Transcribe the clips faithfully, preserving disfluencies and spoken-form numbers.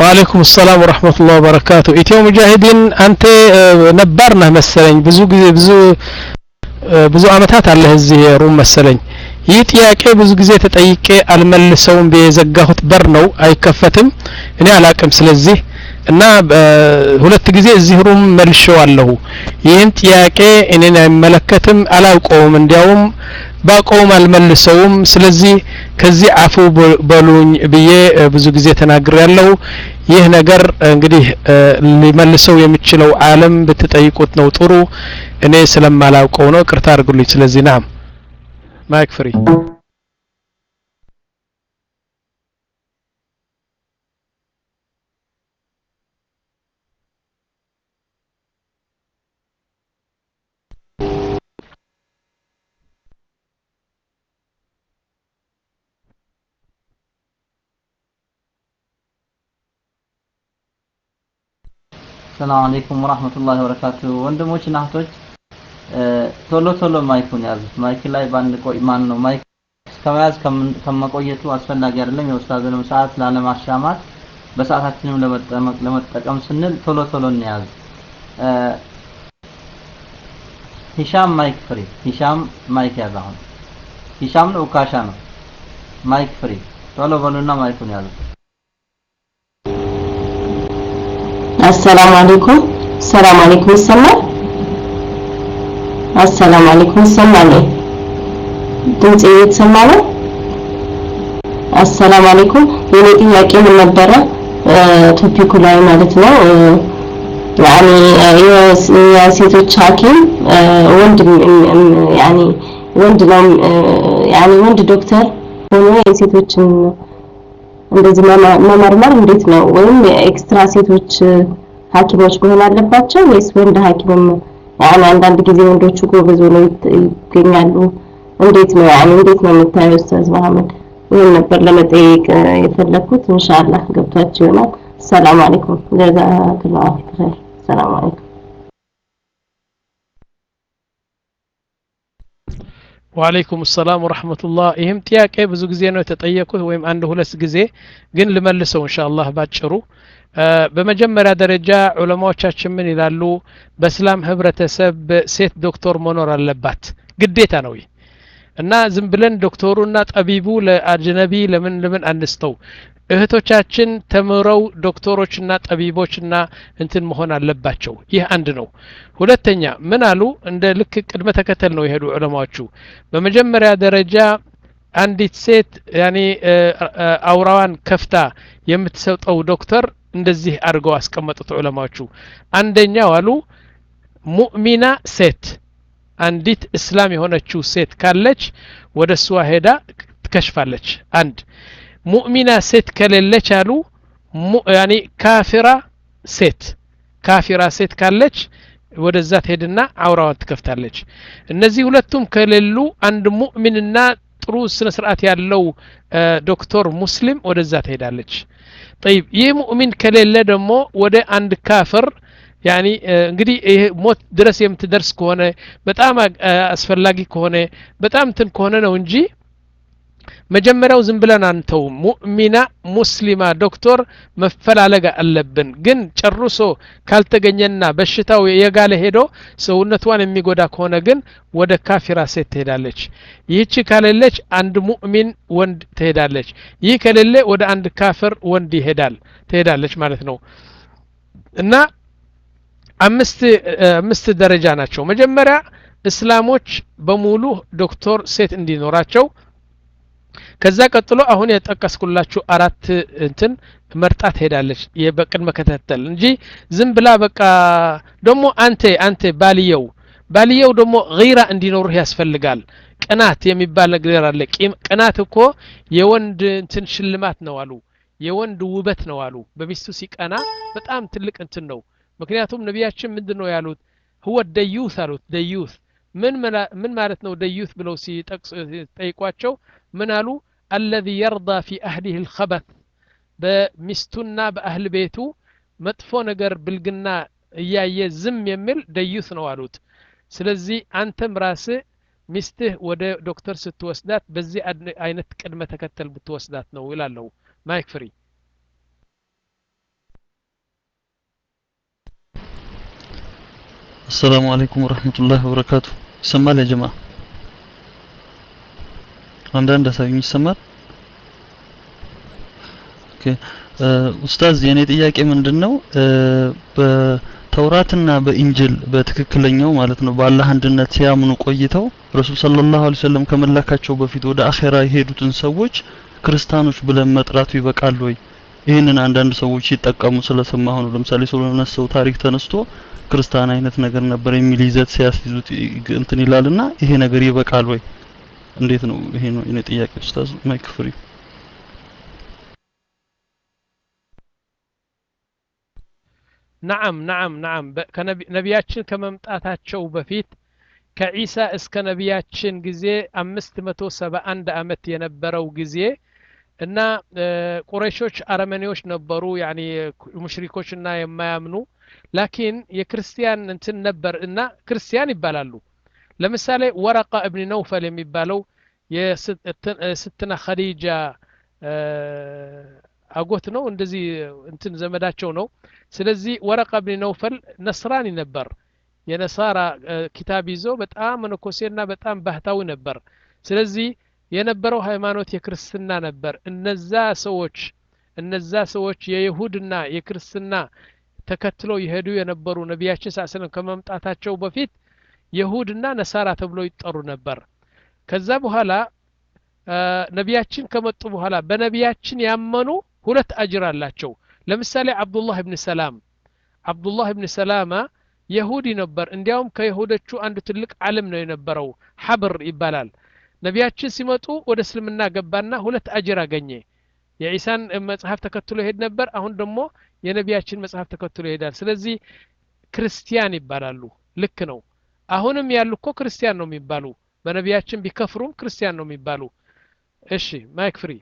وعليكم السلام ورحمة الله وبركاته. ኢትዮ ሙጃሂዲን አንተ ነባር ነህ መሰለኝ ብዙ ጊዜ ብዙ ብዙ አመታት አለህ እዚህ ሩም መሰለኝ። ይህ ጥያቄ ብዙ ጊዜ ተጠይቄ አልመልሰውም በዘጋሁት በር ነው አይከፈትም እኔ አላቅም ስለዚህ እና ሁለት ጊዜ እዚህ ሩም መልሼዋለሁ። ይህን ጥያቄ እኔን አይመለከትም አላውቀውም እንዲያውም ባቆም አልመልሰውም ስለዚህ ከዚህ አፉ በሉኝ ብዬ ብዙ ጊዜ ተናግሬያለሁ። ይህ ነገር እንግዲህ ሊመልሰው የሚችለው ዓለም ብትጠይቁት ነው ጥሩ እኔ ስለማላውቀው ነው ቅርታ አድርጉልኝ ስለዚህ ናም ማይክ ፍሪ السلام عليكم ورحمة الله وبركاته ወንድሞች እና እህቶች ቶሎ ቶሎ ማይኩን ያዙ ማይክ ላይ ባንድ ቆይ ማን ነው ማይክ ከመያዝ ከመቆየቱ አስፈላጊ አይደለም የኡስታዝንም ሰዓት ላለማሻማት በሰዓታችንም ለመጠቀም ለመጠቀም ስንል ቶሎ ቶሎ እንያዝ ሂሻም ማይክ ፍሪ ሂሻም ማይክ ያዝ አሁን ሂሻም ነው ኡካሻ ነው ማይክ ፍሪ ቶሎ በሉና ማይኩን ያዙ السلام عليكم السلام عليكم السلام السلام عليكم السلام ድምጽ እየተሰማ ነው السلام عليكم የኔ ጥያቄ ምን ነበረ ቶፒኩ ላይ ማለት ነው يعني የሴቶች ሐኪም ወንድ يعني ወንድ ነው يعني ወንድ ዶክተር ሆኖ የሴቶችን እንደዚህ መመርመር እንዴት ነው ወይም ኤክስትራ ሴቶች ሐኪሞች መሆን አለባቸው ወይስ ወንድ ሐኪም يعني አንዳንድ ጊዜ ወንዶቹ ጎበዝ ሆነው ይገኛሉ እንዴት ነው يعني እንዴት ነው የምታየው ኡስታዝ መሐመድ ይሄን ነበር ለመጠየቅ የፈለኩት ኢንሻአላህ ገብታችሁ ይሆናል ሰላም አለይኩም ጀዛከላሁ ኸይር ሰላም አለይኩም وعليكم السلام ورحمة الله ይህም ጥያቄ ብዙ ጊዜ ነው የተጠየቁት ወይም አንድ ሁለት ጊዜ ግን ልመልሰው ኢንሻአላህ ባጭሩ በመጀመሪያ ደረጃ ዑለማዎቻችን ምን ይላሉ በእስላም ህብረተሰብ ሴት ዶክተር መኖር አለባት ግዴታ ነው እና ዝም ብለን ዶክተሩና ጠቢቡ ለአጅነቢ ለምን ለምን አንስተው እህቶቻችን ተምረው ዶክተሮችና ጠቢቦችና እንትን መሆን አለባቸው ይህ አንድ ነው ሁለተኛ ምን አሉ እንደ ልክ ቅድመ ተከተል ነው ይሄዱ ዑለማዎቹ በመጀመሪያ ደረጃ አንዲት ሴት ያኒ አውራዋን ከፍታ የምትሰጠው ዶክተር እንደዚህ አድርገው አስቀመጡት ዑለማዎቹ አንደኛው አሉ ሙእሚና ሴት አንዲት እስላም የሆነችው ሴት ካለች ወደሷ ሄዳ ትከሽፋለች አንድ ሙእሚና ሴት ከሌለች አሉ ያኒ ካፊራ ሴት ካፊራ ሴት ካለች ወደዛ ትሄድና አውራዋን ትከፍታለች እነዚህ ሁለቱም ከሌሉ አንድ ሙእሚንና ጥሩ ስነ ስርዓት ያለው ዶክተር ሙስሊም ወደዛ ትሄዳለች طيب ይህ ሙእሚን ከሌለ ደግሞ ወደ አንድ ካፍር ያኒ እንግዲህ ሞት ድረስ የምትደርስ ከሆነ በጣም አስፈላጊ ከሆነ በጣም እንትን ከሆነ ነው እንጂ መጀመሪያው ዝም ብለን አንተው ሙእሚና ሙስሊማ ዶክተር መፈላለግ አለብን ግን ጨርሶ ካልተገኘና በሽታው የጋለ ሄዶ ሰውነቷን የሚጎዳ ከሆነ ግን ወደ ካፊራ ሴት ትሄዳለች ይህች ካለለች አንድ ሙእሚን ወንድ ትሄዳለች ይህ ከሌለ ወደ አንድ ካፍር ወንድ ይሄዳል ትሄዳለች ማለት ነው እና አምስት አምስት ደረጃ ናቸው መጀመሪያ እስላሞች በሙሉ ዶክተር ሴት እንዲኖራቸው ከዛ ቀጥሎ አሁን የጠቀስኩላችሁ አራት እንትን መርጣት ሄዳለች የበቅድመ ከተተል እንጂ ዝም ብላ በቃ ደሞ አንተ አንተ ባልየው ባልየው ደሞ غيራ እንዲኖርህ ያስፈልጋል ቅናት የሚባል ነገር አለ ቅናት እኮ የወንድ እንትን ሽልማት ነው አሉ የወንድ ውበት ነው አሉ በሚስቱ ሲቀና በጣም ትልቅ እንትን ነው ምክንያቱም ነቢያችን ምንድነው ያሉት هو الديوث አሉት ደዩት ምን ምን ማለት ነው ደዩት ብለው ሲጠይቋቸው ምን አሉ الذي يرضى في اهله الخبث በሚስቱና በአህል ቤቱ መጥፎ ነገር ብልግና እያየ ዝም የሚል ደዩት ነው አሉት ስለዚህ አንተም ራስህ ሚስትህ ወደ ዶክተር ስትወስዳት በዚህ አይነት ቅድመ ተከተል ብትወስዳት ነው ይላልው ማይክ ፍሪ السلام عليكم ورحمة الله وبركاته. سمال يا جماعة አንዳንድ አሳዩኝ ይሰማል ኦኬ ኡስታዝ የኔ ጥያቄ ምንድነው በተውራትና በኢንጅል በትክክለኛው ማለት ነው በአላህ አንድነት ሲያምኑ ቆይተው ረሱል ሰለላሁ ዐለይሂ ወሰለም ከመላካቸው በፊት ወደ አኺራ የሄዱትን ሰዎች ክርስቲያኖች ብለን መጥራቱ ይበቃል ወይ ይሄንን አንዳንድ ሰዎች ይጠቀሙ ስለሰማሁ ነው ለምሳሌ ሶሎሞን ሰው ታሪክ ተነስቶ ክርስቲያን አይነት ነገር ነበር የሚል ይዘት ሲያስይዙት እንትን ይላልና ይሄ ነገር ይበቃል ወይ እንዴት ነው ይሄ ነው የኔ ጥያቄ ኡስታዝ ማይክ ፍሪ نعم نعم نعم ነቢያችን ከመምጣታቸው በፊት ከኢሳ እስከ ነቢያችን ጊዜ አምስት መቶ ሰባ አንድ አመት የነበረው ጊዜ እና ቁረይሾች አረመኔዎች ነበሩ ያኒ ሙሽሪኮችና የማያምኑ ላኪን የክርስቲያን እንትን ነበር እና ክርስቲያን ይባላሉ ለምሳሌ ወረቃ ኢብኑ ነውፈል የሚባለው የስትና ኸዲጃ አጎት ነው እንደዚህ እንትን ዘመዳቸው ነው ስለዚህ ወረቃ ኢብኑ ነውፈል ነስራኒ ነበር የነሳራ ኪታብ ይዞ በጣም መነኮሴና በጣም ባህታዊ ነበር ስለዚህ የነበረው ሃይማኖት የክርስትና ነበር እነዛ ሰዎች እነዛ ሰዎች የይሁድና የክርስትና ተከትለው ይሄዱ የነበሩ ነቢያችን ሰለላሁ ከመምጣታቸው በፊት ይሁድና ነሳራ ተብሎ ይጠሩ ነበር ከዛ በኋላ ነቢያችን ከመጡ በኋላ በነቢያችን ያመኑ ሁለት አጅር አላቸው ለምሳሌ አብዱላህ ኢብኑ ሰላም አብዱላህ ኢብኑ ሰላማ ይሁዲ ነበር እንዲያውም ከይሁዶቹ አንድ ትልቅ ዓለም ነው የነበረው ሐብር ይባላል ነቢያችን ሲመጡ ወደ እስልምና ገባና ሁለት አጅር አገኘ የኢሳን መጽሐፍ ተከትሎ ይሄድ ነበር አሁን ደግሞ የነቢያችን መጽሐፍ ተከትሎ ይሄዳል ስለዚህ ክርስቲያን ይባላሉ ልክ ነው አሁንም ያሉ እኮ ክርስቲያን ነው የሚባሉ በነቢያችን ቢከፍሩም ክርስቲያን ነው የሚባሉ እሺ ማይክ ፍሪ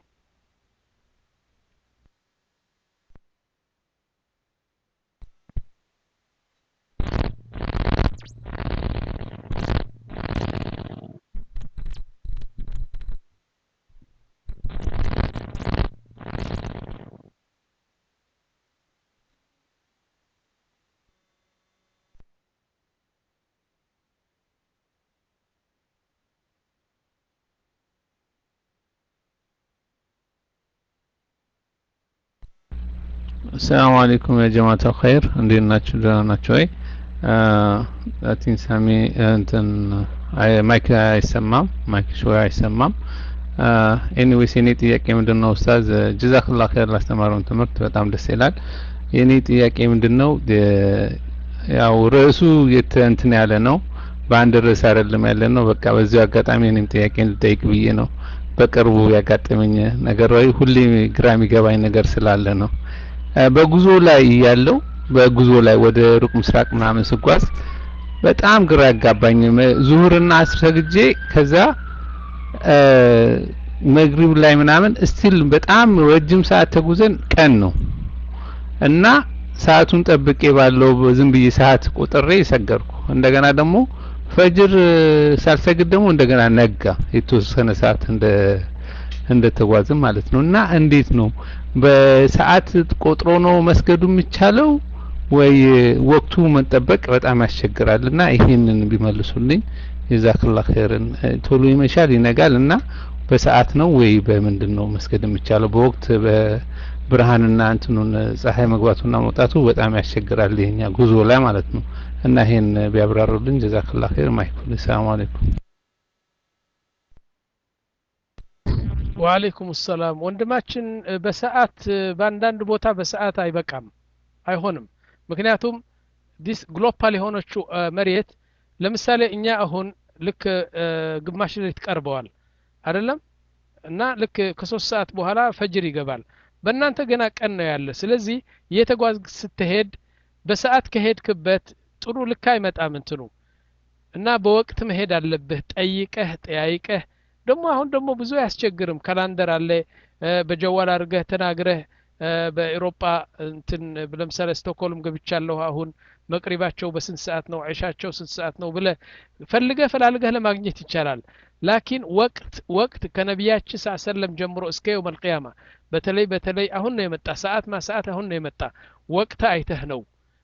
السلام عليكم يا جماعة الخير عندنا ناتشو دانا ناتشوي لاتين سامي انتن مايك አይሰማም ማይክ ሾይ አይሰማም ኤኒዌይስ የኔ ጥያቄ ምንድነው ኡስታዝ ጀዛከላህ ኸይር ላስተማሩን ትምህርት በጣም ደስ ይላል የኔ ጥያቄ ምንድነው ያው ርዕሱ እንትን ያለ ነው በአንድ ርዕስ አይደለም ያለ ነው በቃ በዚህ አጋጣሚ እኔም ጥያቄን ልጠይቅ ብዬ ነው በቅርቡ ያጋጠመኝ ነገር ወይ ሁሌ ግራ የሚገባኝ ነገር ስላለ ነው በጉዞ ላይ ያለው በጉዞ ላይ ወደ ሩቅ ምስራቅ ምናምን ስጓዝ በጣም ግራ ያጋባኝ ዙሁርና አስር ሰግጄ ከዛ መግሪብ ላይ ምናምን ስቲል በጣም ረጅም ሰዓት ተጉዘን ቀን ነው እና ሰዓቱን ጠብቄ ባለው ዝም ብዬ ሰዓት ቆጥሬ ሰገርኩ እንደገና ደግሞ ፈጅር ሳልሰግድ ደግሞ እንደገና ነጋ የተወሰነ ሰዓት እንደ እንደ ተጓዝም ማለት ነው እና እንዴት ነው በሰዓት ቆጥሮ ነው መስገዱ የሚቻለው ወይ ወቅቱ መጠበቅ በጣም ያስቸግራልና ይሄንን ቢመልሱልኝ ጀዛከላህ ኸይርን ቶሎ ይመሻል ይነጋልና በሰዓት ነው ወይ በምንድነው መስገድ የሚቻለው በወቅት በብርሃንና እንትኑን ፀሐይ መግባቱና መውጣቱ በጣም ያስቸግራል ይሄኛ ጉዞ ላይ ማለት ነው እና ይሄን ቢያብራሩልኝ ጀዛከላህ ኸይር ማይኩል ሰላም አለይኩም ወአለይኩም ሰላም ወንድማችን በሰዓት በአንዳንድ ቦታ በሰዓት አይበቃም አይሆንም ምክንያቱም ዲስ ግሎባል የሆነችው መሬት ለምሳሌ እኛ አሁን ልክ ግማሽ ሌሊት ቀርበዋል አይደለም እና ልክ ከሶስት ሰዓት በኋላ ፈጅር ይገባል በእናንተ ገና ቀን ነው ያለ ስለዚህ የተጓዝ ስትሄድ በሰዓት ከሄድክበት ጥሩ ልክ አይመጣም እንትኑ እና በወቅት መሄድ አለብህ ጠይቀህ ጠያይቀህ ደግሞ አሁን ደግሞ ብዙ ያስቸግርም ካላንደር አለ በጀዋል አድርገህ ተናግረህ በአውሮፓ እንትን ለምሳሌ ስቶክሆልም ገብቻለሁ አሁን መቅሪባቸው በስንት ሰዓት ነው አይሻቸው ስንት ሰዓት ነው ብለ ፈልገህ ፈላልገህ ለማግኘት ይቻላል ላኪን ወቅት ወቅት ከነቢያችን ሰለላሁ ጀምሮ እስከ የውም القيامه በተለይ በተለይ አሁን ነው የመጣ ሰዓት ማ ሰዓት አሁን ነው የመጣ ወቅት አይተህ ነው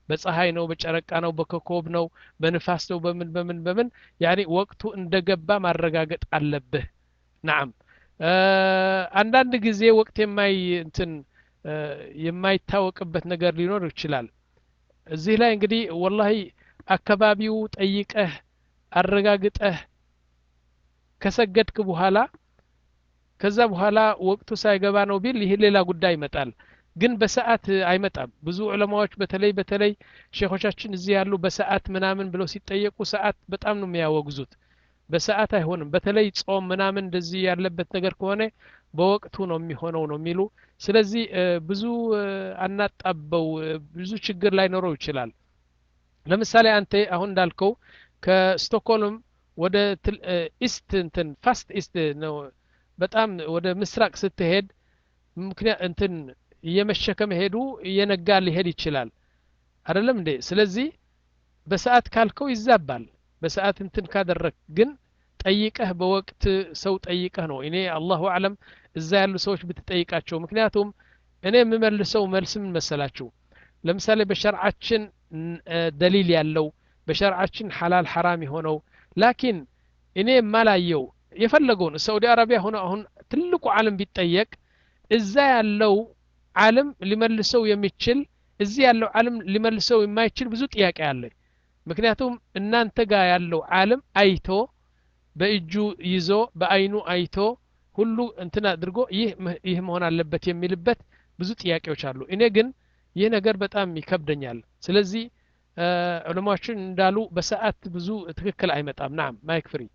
በፀሐይ ነው በጨረቃ ነው በኮከብ ነው በንፋስ ነው በምን በምን በምን ያኒ ወቅቱ እንደገባ ማረጋገጥ አለብህ نعم አንዳንድ ጊዜ ወቅት የማይ እንትን የማይታወቅበት ነገር ሊኖር ይችላል እዚህ ላይ እንግዲህ ወላሂ አካባቢው ጠይቀህ አረጋግጠህ ከሰገድክ በኋላ ከዛ በኋላ ወቅቱ ሳይገባ ነው ቢል ይሄ ሌላ ጉዳይ ይመጣል ግን በሰዓት አይመጣም ብዙ ዑለማዎች በተለይ በተለይ ሼኾቻችን እዚህ ያሉ በሰዓት ምናምን ብለው ሲጠየቁ ሰዓት በጣም ነው የሚያወግዙት በሰዓት አይሆንም በተለይ ጾም ምናምን እንደዚህ ያለበት ነገር ከሆነ በወቅቱ ነው የሚሆነው ነው የሚሉ ስለዚህ ብዙ አናጣበው ብዙ ችግር ላይ ኖረው ይችላል ለምሳሌ አንተ አሁን እንዳልከው ከስቶክሆልም ወደ ኢስት እንትን ፋስት ኢስት ነው በጣም ወደ ምስራቅ ስትሄድ ምክንያት እንትን እየመሸከም ሄዱ እየነጋ ሊሄድ ይችላል አይደለም እንዴ ስለዚህ በሰዓት ካልከው ይዛባል በሰዓት እንትን ካደረክ ግን ጠይቀህ በወቅት ሰው ጠይቀህ ነው እኔ አላሁ አለም እዛ ያሉ ሰዎች ብትጠይቃቸው ምክንያቱም እኔ የምመልሰው መልስ ምን መሰላችሁ ለምሳሌ በሸርዓችን ደሊል ያለው በሸርዓችን ሐላል ሐራም የሆነው ላኪን እኔ ማላየው የፈለገውን ሳውዲ አረቢያ ሆነ አሁን ትልቁ ዓለም ቢጠየቅ እዛ ያለው ዓለም ሊመልሰው የሚችል እዚህ ያለው ዓለም ሊመልሰው የማይችል ብዙ ጥያቄ አለ ምክንያቱም እናንተ ጋር ያለው ዓለም አይቶ በእጁ ይዞ በአይኑ አይቶ ሁሉ እንትና አድርጎ ይህ ይህ መሆን አለበት የሚልበት ብዙ ጥያቄዎች አሉ እኔ ግን ይህ ነገር በጣም ይከብደኛል ስለዚህ ዑለማዎችን እንዳሉ በሰዓት ብዙ ትክክል አይመጣም ናም ማይክ ፍሪ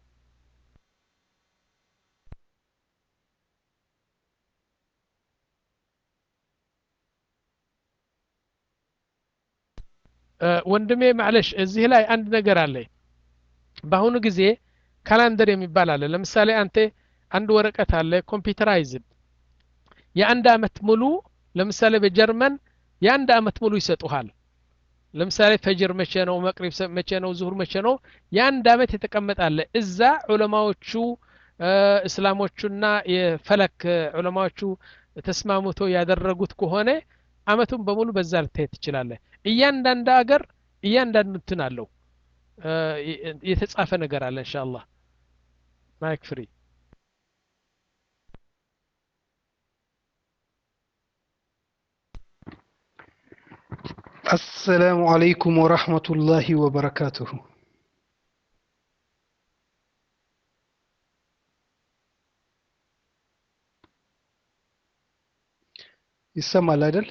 ወንድሜ ማለሽ እዚህ ላይ አንድ ነገር አለ በአሁኑ ጊዜ ካላንደር የሚባል አለ ለምሳሌ አንተ አንድ ወረቀት አለ ኮምፒውተራይዝድ የአንድ አመት ሙሉ ለምሳሌ በጀርመን የአንድ አመት ሙሉ ይሰጡሃል ለምሳሌ ፈጅር መቼ ነው መቅሪብ መቼ ነው ዙሁር መቼ ነው የአንድ አመት የተቀመጣለ እዛ ዑለማዎቹ እስላሞቹና የፈለክ ዑለማዎቹ ተስማሙቶ ያደረጉት ከሆነ አመቱን በሙሉ በዛ ልትሄድ ትችላለህ እያንዳንዱ ሀገር እያንዳንዱ እንትን አለው የተጻፈ ነገር አለ ኢንሻአላህ ማይክ ፍሪ السلام عليكم ورحمة الله وبركاته ይሰማል አይደል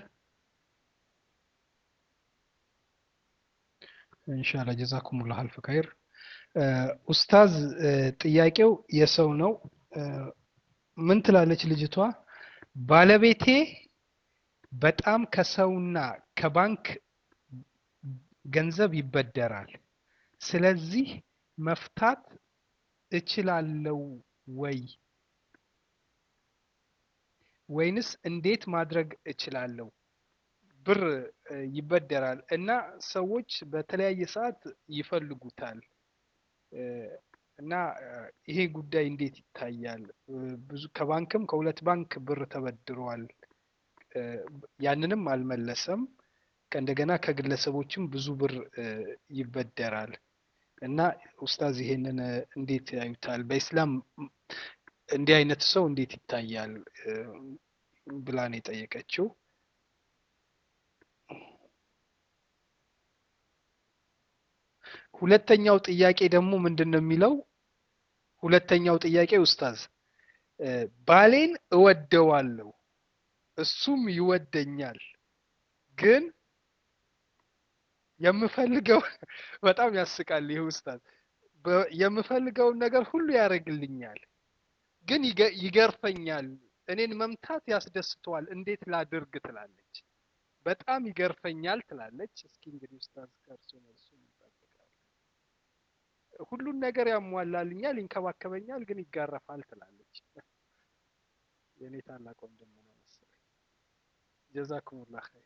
ኢንሻአላህ ጀዛኩሙላህ አልፍ ኸይር ኡስታዝ ጥያቄው የሰው ነው ምን ትላለች ልጅቷ ባለቤቴ በጣም ከሰውና ከባንክ ገንዘብ ይበደራል ስለዚህ መፍታት እችላለሁ ወይ ወይንስ እንዴት ማድረግ እችላለሁ ብር ይበደራል እና ሰዎች በተለያየ ሰዓት ይፈልጉታል እና ይሄ ጉዳይ እንዴት ይታያል ብዙ ከባንክም ከሁለት ባንክ ብር ተበድሯል ያንንም አልመለሰም ከእንደገና ከግለሰቦችም ብዙ ብር ይበደራል እና ኡስታዝ ይሄንን እንዴት ያዩታል በእስላም እንዲህ አይነት ሰው እንዴት ይታያል ብላን የጠየቀችው ሁለተኛው ጥያቄ ደግሞ ምንድነው የሚለው ሁለተኛው ጥያቄ ኡስታዝ ባሌን እወደዋለሁ እሱም ይወደኛል ግን የምፈልገው በጣም ያስቃል ይሄ ኡስታዝ የምፈልገውን ነገር ሁሉ ያደርግልኛል ግን ይገርፈኛል እኔን መምታት ያስደስተዋል እንዴት ላድርግ ትላለች በጣም ይገርፈኛል ትላለች እስኪ እንግዲህ ኡስታዝ ከርሱ መልሱ እንጠብቃለን ሁሉን ነገር ያሟላልኛል ይንከባከበኛል ግን ይጋረፋል ትላለች የኔ ታላቅ ወንድም ነው መሰለኝ ጀዛኩሙላህ ኸይር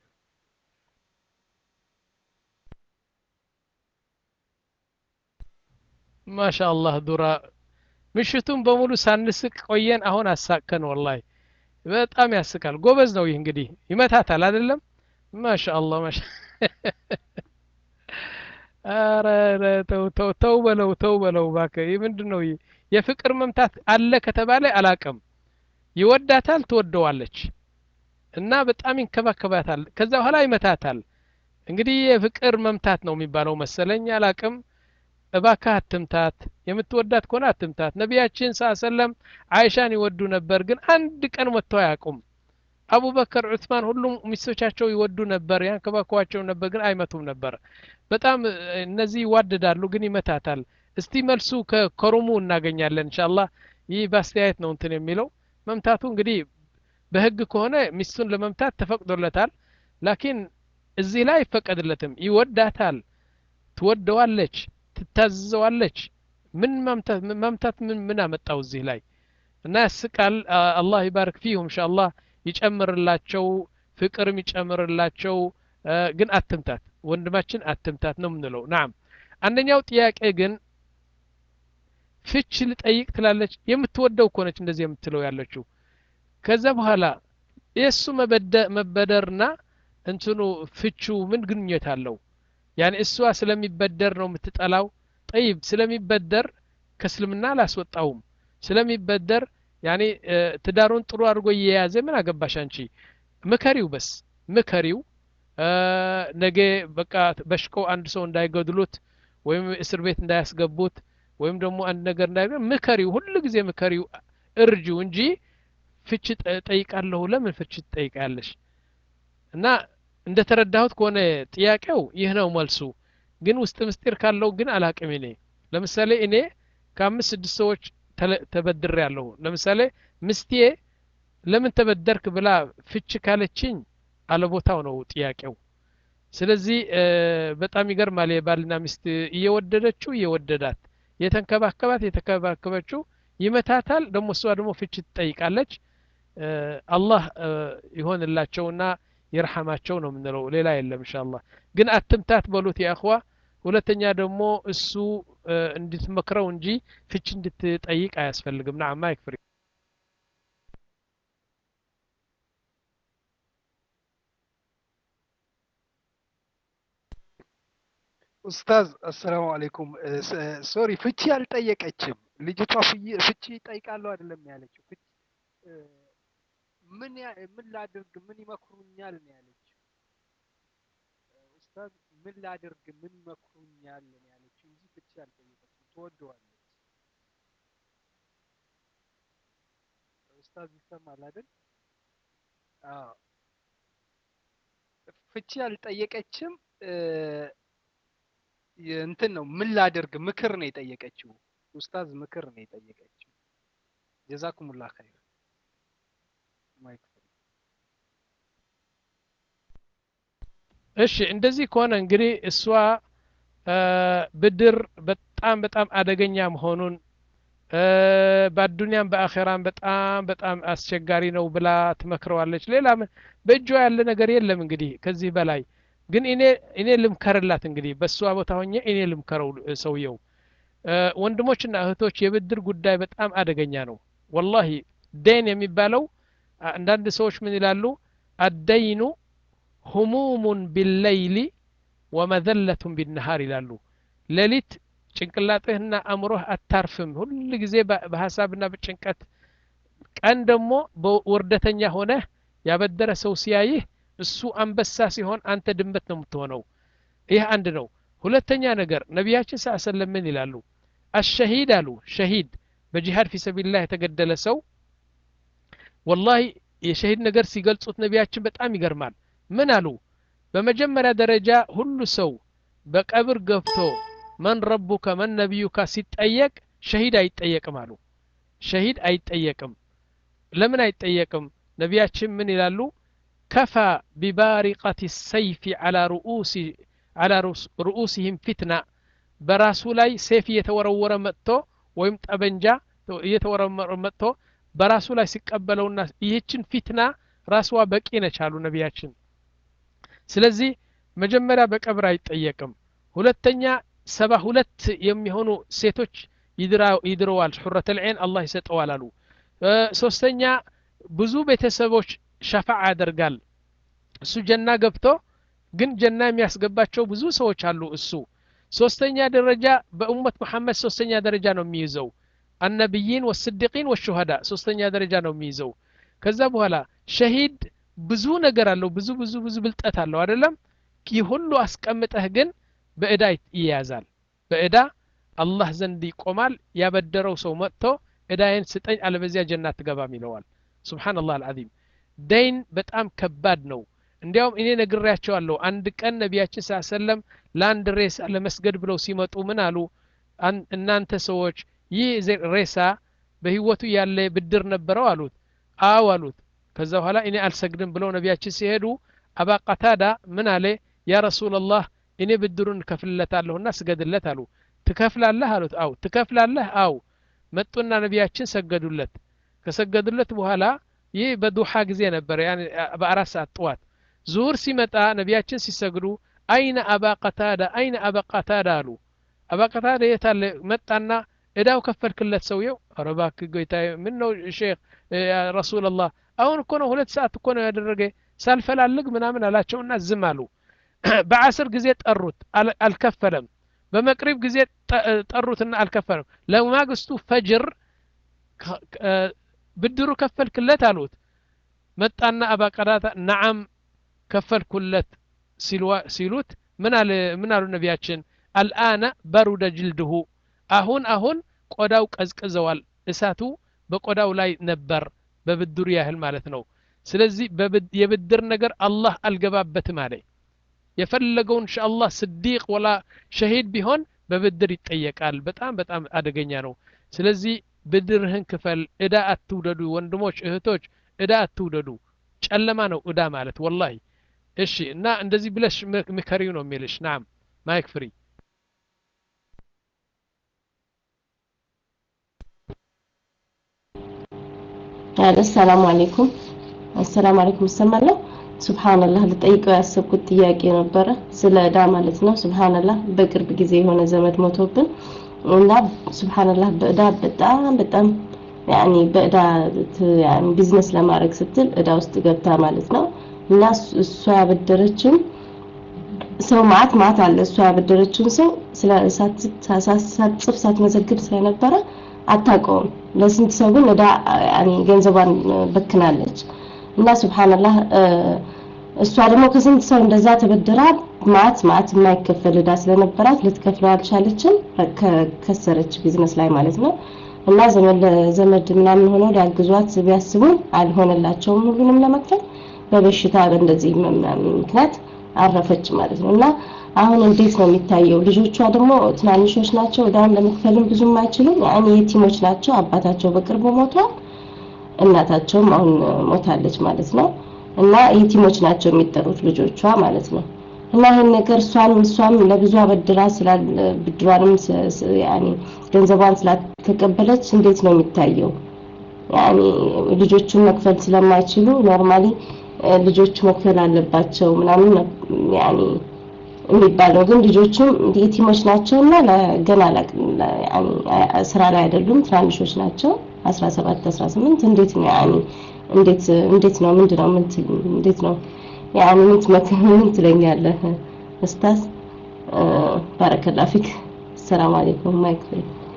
ማሻአላህ ዱራ ምሽቱን በሙሉ ሳንስቅ ቆየን አሁን አሳቀን ወላሂ በጣም ያስቃል ጎበዝ ነው ይህ እንግዲህ ይመታታል አይደለም ማሻአላህ ማሻ ኧረ ኧረ ተው ተው ተው በለው ተው በለው እባክህ። ይህ ምንድን ነው? ይህ የፍቅር መምታት አለ ከተባለ አላቅም። ይወዳታል፣ ትወደዋለች እና በጣም ይንከባከባታል። ከዛ በኋላ ይመታታል። እንግዲህ የፍቅር መምታት ነው የሚባለው መሰለኝ፣ አላቅም። እባክህ አትምታት። የምትወዳት ከሆነ አትምታት። ነቢያችን ሰለም አይሻን ይወዱ ነበር፣ ግን አንድ ቀን መጥተው አያውቁም። አቡበከር፣ ዑስማን ሁሉም ሚስቶቻቸው ይወዱ ነበር፣ ያንከባከቧቸው ነበር፣ ግን አይመቱም ነበር። በጣም እነዚህ ይዋደዳሉ፣ ግን ይመታታል። እስቲ መልሱ ከከሩሙ እናገኛለን ኢንሻአላህ። ይህ በአስተያየት ነው እንትን የሚለው መምታቱ እንግዲህ በህግ ከሆነ ሚስቱን ለመምታት ተፈቅዶለታል። ላኪን እዚህ ላይ አይፈቀድለትም። ይወዳታል፣ ትወደዋለች፣ ትታዘዋለች። ምን መምታት መምታት ምን ምን አመጣው እዚህ ላይ? እና ያስቃል። አላህ ይባርክ ፊሁም ኢንሻአላህ፣ ይጨምርላቸው፣ ፍቅርም ይጨምርላቸው። ግን አትምታት፣ ወንድማችን አትምታት ነው የምንለው። ናም አንደኛው ጥያቄ ግን ፍች ልጠይቅ ትላለች። የምትወደው እኮ ነች እንደዚህ የምትለው ያለችው። ከዛ በኋላ የእሱ መበደርና እንትኑ ፍቹ ምን ግንኙነት አለው? ያኔ እሷ ስለሚበደር ነው የምትጠላው? ጠይብ ስለሚበደር ከእስልምና አላስወጣውም። ስለሚበደር ያኔ ትዳሩን ጥሩ አድርጎ እየያዘ ምን አገባሽ አንቺ? ምከሪው፣ በስ ምከሪው። ነገ በቃ በሽቀው አንድ ሰው እንዳይገድሉት ወይም እስር ቤት እንዳያስገቡት ወይም ደግሞ አንድ ነገር እንዳይገር ምከሪው፣ ሁሉ ጊዜ ምከሪው፣ እርጂው እንጂ ፍች ጠይቃለሁ ለምን ፍች ትጠይቃለሽ? እና እንደተረዳሁት ከሆነ ጥያቄው ይህ ነው መልሱ። ግን ውስጥ ምስጢር ካለው ግን አላቅም። እኔ ለምሳሌ እኔ ከአምስት ስድስት ሰዎች ተበድሬ ያለሁ። ለምሳሌ ምስቴ ለምን ተበደርክ ብላ ፍች ካለችኝ አለቦታው ነው ጥያቄው። ስለዚህ በጣም ይገርማል። የባልና ሚስት እየወደደችው እየወደዳት የተንከባከባት የተከባከበችው ይመታታል፣ ደግሞ እሷ ደግሞ ፍች ትጠይቃለች። አላህ ይሆንላቸውና ይርሐማቸው ነው የምንለው፣ ሌላ የለም ኢንሻአላህ። ግን አትምታት በሉት ያኽዋ። ሁለተኛ ደግሞ እሱ እንድትመክረው እንጂ ፍች እንድትጠይቅ አያስፈልግም። ናም ማይክፍሪ ኡስታዝ አሰላሙ አለይኩም። ሶሪ ፍቺ አልጠየቀችም ልጅቷ። ፍቺ ይጠይቃለሁ አይደለም ያለችው። ፍቺ ምን ምን ላድርግ ምን ይመክሩኛል ነው ያለችው። ኡስታዝ ምን ላድርግ ምን ይመክሩኛል ነው ያለችው እንጂ ፍቺ አልጠየቀችም። ትወደዋለች። ኡስታዝ ይሰማል አይደል? አዎ ፍቺ አልጠየቀችም። እንትን ነው ምን ላድርግ ምክር ነው የጠየቀችው። ኡስታዝ ምክር ነው የጠየቀችው። ጀዛኩሙላህ ኸይር። ማይክ እሺ እንደዚህ ከሆነ እንግዲህ እሷ ብድር በጣም በጣም አደገኛ መሆኑን በአዱንያም በአኼራም በጣም በጣም አስቸጋሪ ነው ብላ ትመክረዋለች። ሌላ በእጇ ያለ ነገር የለም እንግዲህ ከዚህ በላይ። ግን እኔ እኔ ልምከርላት እንግዲህ በሷ ቦታ ሆኜ እኔ ልምከረው ሰውየው። ወንድሞችና እህቶች የብድር ጉዳይ በጣም አደገኛ ነው ወላሂ። ደይን የሚባለው አንዳንድ ሰዎች ምን ይላሉ? አደይኑ ሁሙሙን ቢለይሊ ወመዘለቱን ቢነሃር ይላሉ። ሌሊት ጭንቅላትህና አእምሮህ አታርፍም፣ ሁል ጊዜ በሀሳብና በጭንቀት። ቀን ደግሞ በወርደተኛ ሆነህ ያበደረ ሰው ሲያይህ እሱ አንበሳ ሲሆን አንተ ድመት ነው የምትሆነው። ይህ አንድ ነው። ሁለተኛ ነገር ነቢያችን ሰለላሁ ዐለይሂ ወሰለም ምን ይላሉ? አሸሂድ አሉ፣ ሸሂድ በጂሃድ ፊ ሰቢልላህ የተገደለ ሰው ወላሂ የሸሂድ ነገር ሲገልጹት ነቢያችን በጣም ይገርማል። ምን አሉ? በመጀመሪያ ደረጃ ሁሉ ሰው በቀብር ገብቶ መን ረቡከ መን ነቢዩካ ሲጠየቅ ሸሂድ አይጠየቅም አሉ። ሸሂድ አይጠየቅም። ለምን አይጠየቅም? ነቢያችን ምን ይላሉ? ከፋ ቢባሪቀት ሰይፊ አላ ሩኡሲ አላ ሩኡሲህም ፊትና። በራሱ ላይ ሴፍ እየተወረወረ መጥቶ ወይም ጠበንጃ እየተወረወረ መጥቶ በራሱ ላይ ሲቀበለውና ይህችን ፊትና ራስዋ በቂ ነች አሉ ነቢያችን። ስለዚህ መጀመሪያ በቀብር አይጠየቅም። ሁለተኛ ሰባ ሁለት የሚሆኑ ሴቶች ይድረዋል፣ ሑረተል ዐይን አላህ ይሰጠዋል አሉ። ሶስተኛ ብዙ ቤተሰቦች ሸፋዓ ያደርጋል። እሱ ጀና ገብቶ ግን ጀና የሚያስገባቸው ብዙ ሰዎች አሉ እሱ ሶስተኛ ደረጃ በኡመት መሐመድ ሶስተኛ ደረጃ ነው የሚይዘው النبيين والصديقين والشهداء ሶስተኛ ደረጃ ነው የሚይዘው ከዛ በኋላ ሸሂድ ብዙ ነገር አለው ብዙ ብዙ ብዙ ብልጠት አለው አይደለም ኪ ሁሉ አስቀምጠህ ግን በእዳ ይያዛል በእዳ አላህ ዘንድ ይቆማል ያበደረው ሰው መጥቶ እዳዬን ስጠኝ አለበዚያ ጀናት ትገባም ይለዋል ሱብሃንአላህ አልዓዚም ደይን በጣም ከባድ ነው እንዲያውም እኔ ነግሬያቸዋለሁ አንድ ቀን ነቢያችን ሰለላሁ ለአንድ ሬሳ ለመስገድ ብለው ሲመጡ ምን አሉ እናንተ ሰዎች ይህ ሬሳ በህይወቱ ያለ ብድር ነበረው አሉት አው አሉት ከዛ በኋላ እኔ አልሰግድም ብለው ነቢያችን ሲሄዱ አባ ቀታዳ ምን አለ ያ ረሱላህ እኔ ብድሩን ከፍለታለሁና ስገድለት አሉ ትከፍላለህ አሉት አው ትከፍላለህ አው መጡና ነቢያችን ሰገዱለት ከሰገዱለት በኋላ ይህ በዱሃ ጊዜ ነበር ያኒ በአራት ሰዓት ጠዋት ዙሁር ሲመጣ ነቢያችን ሲሰግዱ አይነ አባ ቀታዳ አይነ አባ ቀታዳ አሉ አባ ቀታዳ የታለ መጣና እዳው ከፈልክለት ሰውየው አረባክ ጌታዬ ምን ነው ሼክ ያ ረሱላህ አሁን እኮ ነው ሁለት ሰዓት እኮ ነው ያደረገ ሳልፈላልግ ምናምን አላቸውና ዝም አሉ በአስር ጊዜ ጠሩት አልከፈለም በመቅሪብ ጊዜ ጠሩትና አልከፈለም ለማግስቱ ፈጅር ብድሩ ከፈልክለት አሉት መጣና አባ ቀታዳ ነዓም ከፈልኩለት ሲሉት ምን አለ ምን አሉ ነቢያችን الآن برد جلده አሁን አሁን ቆዳው ቀዝቅዘዋል እሳቱ በቆዳው ላይ ነበር በብድሩ ያህል ማለት ነው ስለዚህ የብድር ነገር አላህ አልገባበትም አለ የፈለገው ኢንሻአላህ ስዲቅ ወላ ሸሂድ ቢሆን በብድር ይጠየቃል በጣም በጣም አደገኛ ነው ስለዚህ ብድርህን ክፈል እዳ አትውደዱ ወንድሞች እህቶች እዳ አትውደዱ ጨለማ ነው እዳ ማለት ወላሂ እሺ እና እንደዚህ ብለሽ ምከሪው ነው የሚልሽ ናም ማይክ ፍሪ السلام عليكم السلام عليكم ሰማለሁ ሱብሃንአላህ ልጠይቀው ያሰብኩት ጥያቄ ነበረ ስለ እዳ ማለት ነው ሱብሃንአላህ በቅርብ ጊዜ የሆነ ዘመድ ሞቶብን እና ሱብሃንአላህ በእዳ በጣም በጣም ያኒ በእዳ ያኒ ቢዝነስ ለማድረግ ስትል እዳ ውስጥ ገብታ ማለት ነው እና እሷ ያበደረችም ሰው ማት ማት አለ እሷ ያበደረችም ሰው ስለ ሳት ሳት ሳትመዘግብ ስለነበረ አታውቀውም ለስንት ሰው ግን እዳ ያኒ ገንዘቧን በክናለች እና ሱብሃንአላህ እሷ ደግሞ ከስንት ሰው እንደዛ ተበደራ ማት ማት የማይከፈል እዳ ስለነበራት ልትከፍለው አልቻለችም ከከሰረች ቢዝነስ ላይ ማለት ነው እና ዘመድ ዘመድ ምናምን ሆኖ ሊያግዟት ቢያስቡ አልሆነላቸውም ሁሉንም ለመክፈል በበሽታ እንደዚህ ምክንያት አረፈች ማለት ነው እና አሁን እንዴት ነው የሚታየው ልጆቿ ደግሞ ትናንሾች ናቸው እዳን ለመክፈልም ብዙም አይችሉም ያኒ የቲሞች ናቸው አባታቸው በቅርቡ ሞቷል እናታቸውም አሁን ሞታለች ማለት ነው እና የቲሞች ናቸው የሚጠሩት ልጆቿ ማለት ነው እና ይሄን ነገር እሷን እሷም ለብዙ አበድራ ስላል ብድሯንም ያኒ ገንዘቧን ስላልተቀበለች እንዴት ነው የሚታየው ያኒ ልጆቹን መክፈል ስለማይችሉ ኖርማሊ ልጆቹ መክፈል አለባቸው ምናምን ያኒ የሚባለው ግን ልጆቹም የቲሞች ናቸውና ለገና ያኒ ስራ ላይ አይደሉም ትናንሾች ናቸው አስራ ሰባት አስራ ስምንት እንዴት ነው ያኒ እንዴት እንዴት ነው ምንድነው ምን እንዴት ነው ያኒ ምን ትመክር ምን ትለኛለህ ኡስታዝ ባረከላሁ ፊክ ሰላም አለይኩም ማይክ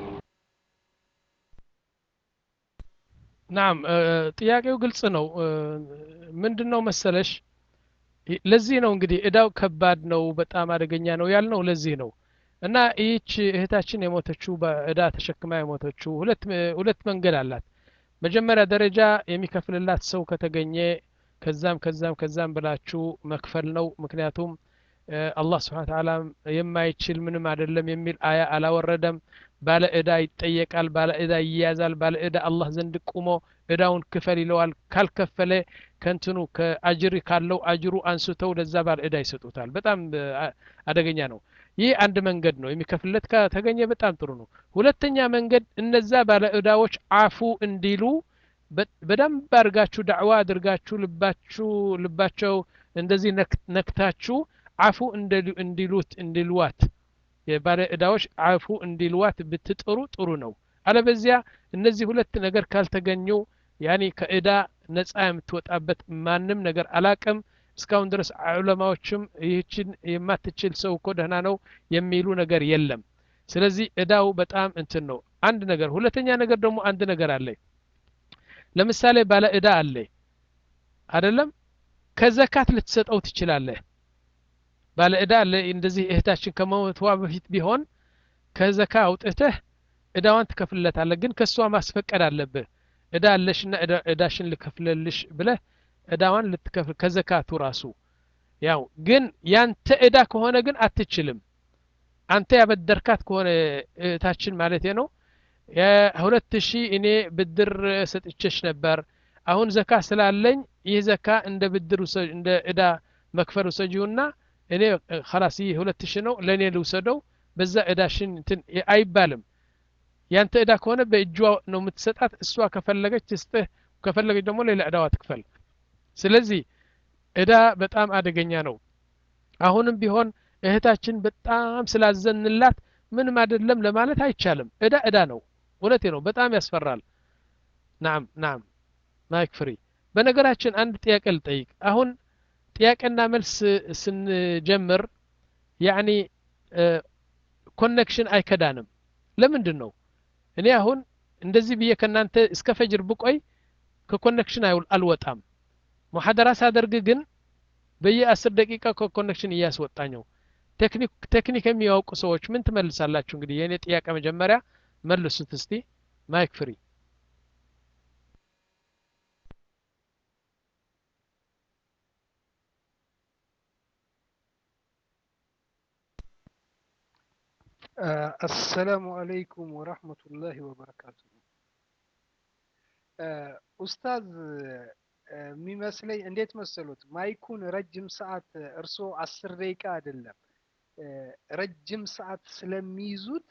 ናም ጥያቄው ግልጽ ነው ምንድነው መሰለሽ ለዚህ ነው እንግዲህ እዳው ከባድ ነው በጣም አደገኛ ነው ያልነው ለዚህ ነው እና እቺ እህታችን የሞተችው በእዳ ተሸክማ የሞተችው ሁለት ሁለት መንገድ አላት መጀመሪያ ደረጃ የሚከፍልላት ሰው ከተገኘ ከዛም ከዛም ከዛም ብላችሁ መክፈል ነው ምክንያቱም አላህ Subhanahu Wa Ta'ala የማይችል ምንም አይደለም የሚል አያ አላወረደም ባለ እዳ ይጠየቃል ባለ እዳ ይያዛል ባለ እዳ አላህ ዘንድ ቆሞ እዳውን ክፈል ይለዋል ካልከፈለ ከንትኑ ከአጅሪ ካለው አጅሩ አንስተው ለዛ ባለ እዳ ይሰጡታል በጣም አደገኛ ነው ይህ አንድ መንገድ ነው የሚከፍልለት ከተገኘ በጣም ጥሩ ነው ሁለተኛ መንገድ እነዛ ባለ እዳዎች አፉ እንዲሉ በደንብ አድርጋችሁ ዳዕዋ አድርጋችሁ ልባችሁ ልባቸው እንደዚህ ነክታችሁ አፉ እንዲሉት እንዲልዋት የባለ እዳዎች አፉ እንዲልዋት ብትጥሩ ጥሩ ነው አለበዚያ እነዚህ ሁለት ነገር ካልተገኙ ያኒ ከእዳ ነፃ የምትወጣበት ማንም ነገር አላቅም እስካሁን ድረስ ዑለማዎችም ይህችን የማትችል ሰው እኮ ደህና ነው የሚሉ ነገር የለም ስለዚህ እዳው በጣም እንትን ነው አንድ ነገር ሁለተኛ ነገር ደግሞ አንድ ነገር አለ ለምሳሌ ባለ እዳ አለ አይደለም ከዘካት ልትሰጠው ትችላለህ ባለ እዳ አለ እንደዚህ እህታችን ከመሞቷ በፊት ቢሆን ከዘካ አውጥተህ እዳዋን ትከፍልለታለህ ግን ከሷ ማስፈቀድ አለብህ እዳ አለሽና እዳሽን ልከፍልልሽ ብለህ እዳዋን ልትከፍል ከዘካቱ ራሱ ያው ግን ያንተ እዳ ከሆነ ግን አትችልም አንተ ያበደርካት ከሆነ እህታችን ማለት ነው የሁለት ሺህ እኔ ብድር ሰጥቼሽ ነበር አሁን ዘካ ስላለኝ ይህ ዘካ እንደ ብድር እንደ እዳ መክፈል ወሰጂውና እኔ خلاص ይህ ሁለት ሺህ ነው ለኔ ልውሰደው በዛ እዳሽን እንትን አይባልም ያንተ እዳ ከሆነ በእጇ ነው የምትሰጣት እሷ ከፈለገች ትስጥህ ከፈለገች ደግሞ ሌላ እዳዋ ትክፈል ስለዚህ እዳ በጣም አደገኛ ነው አሁንም ቢሆን እህታችን በጣም ስላዘንላት ምንም አይደለም ለማለት አይቻልም እዳ እዳ ነው ወለቴ ነው በጣም ያስፈራል ናም ናም ማይክ ፍሪ በነገራችን አንድ ጥያቄ ልጠይቅ አሁን ጥያቄና መልስ ስንጀምር ያኒ ኮኔክሽን አይከዳንም ለምንድን ነው እኔ አሁን እንደዚህ ብዬ ከናንተ እስከ ፈጅር ብቆይ ከኮኔክሽን አልወጣም ሙሐደራ ሳደርግ ግን በየ10 ደቂቃ ኮኔክሽን እያስወጣኛው ቴክኒክ ቴክኒክ የሚያውቁ ሰዎች ምን ትመልሳላችሁ እንግዲህ የኔ ጥያቄ መጀመሪያ መልሱት እስቲ ማይክ ፍሪ السلام عليكم ورحمة الله وبركاته ኡስታዝ የሚመስለኝ እንዴት መሰሉት ማይኩን ረጅም ሰዓት እርሶ አስር ደቂቃ አይደለም ረጅም ሰዓት ስለሚይዙት